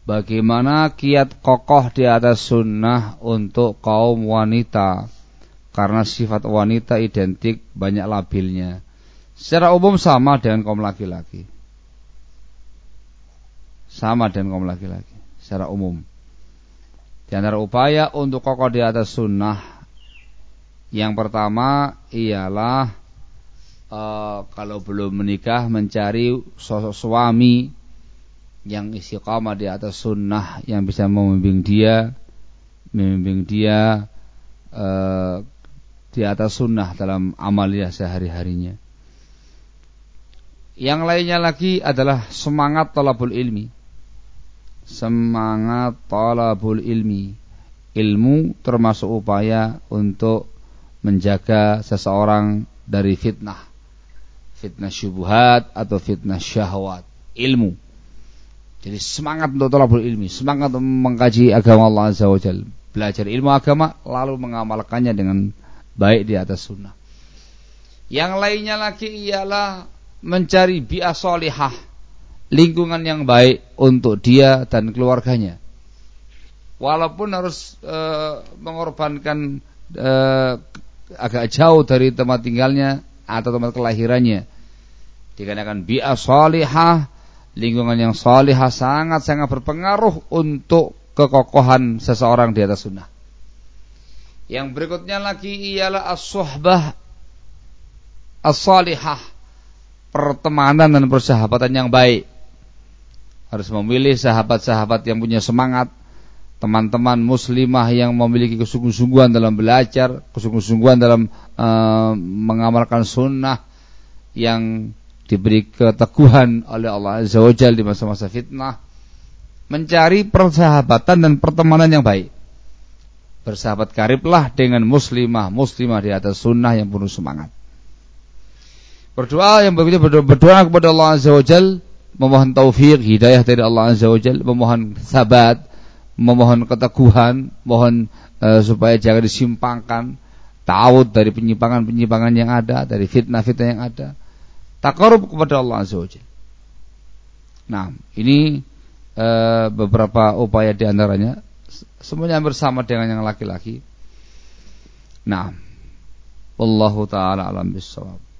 bagaimana kiat kokoh di atas sunnah untuk kaum wanita, karena sifat wanita identik banyak labilnya. Secara umum sama dengan kaum laki-laki. Sama dengan kaum laki-laki secara umum. Di antara upaya untuk kokoh di atas sunnah, yang pertama ialah kalau belum menikah mencari sosok suami yang istiqamah di atas sunnah, yang bisa membimbing dia di atas sunnah dalam amaliyah sehari-harinya. Yang lainnya lagi adalah semangat talabul ilmi. Semangat talabul ilmi. Ilmu termasuk upaya untuk menjaga seseorang dari fitnah syubhat atau fitnah syahwat. Ilmu. Jadi semangat untuk talabul ilmi, semangat untuk mengkaji agama Allah Azza wa Jalla, belajar ilmu agama lalu mengamalkannya dengan baik di atas sunnah. Yang lainnya lagi ialah mencari bi'ah sholihah, lingkungan yang baik untuk dia dan keluarganya. Walaupun harus mengorbankan agak jauh dari tempat tinggalnya atau tempat kelahirannya, dikarenakan bi'ah sholihah, lingkungan yang sholihah sangat-sangat berpengaruh untuk kekokohan seseorang di atas sunnah. Yang berikutnya lagi ialah as-suhbah as-sholihah, pertemanan dan persahabatan yang baik. Harus memilih sahabat-sahabat yang punya semangat, teman-teman muslimah yang memiliki kesungguh-sungguhan dalam belajar, kesungguh-sungguhan dalam mengamalkan sunnah, yang diberi keteguhan oleh Allah Azza wa Jalla di masa-masa fitnah. Mencari persahabatan dan pertemanan yang baik. Bersahabat kariblah dengan muslimah di atas sunnah yang penuh semangat. Berdoa kepada Allah Azza wa Jalla, memohon taufik, hidayah dari Allah Azza wa Jalla, memohon sabat, memohon keteguhan, mohon supaya jangan disimpangkan, ta'awud dari penyimpangan-penyimpangan yang ada, dari fitnah-fitnah yang ada, taqarrub kepada Allah Azza wa Jalla. Nah, ini beberapa upaya di antaranya, semuanya bersama dengan yang laki-laki. Nah, wallahu taala alam bissawab.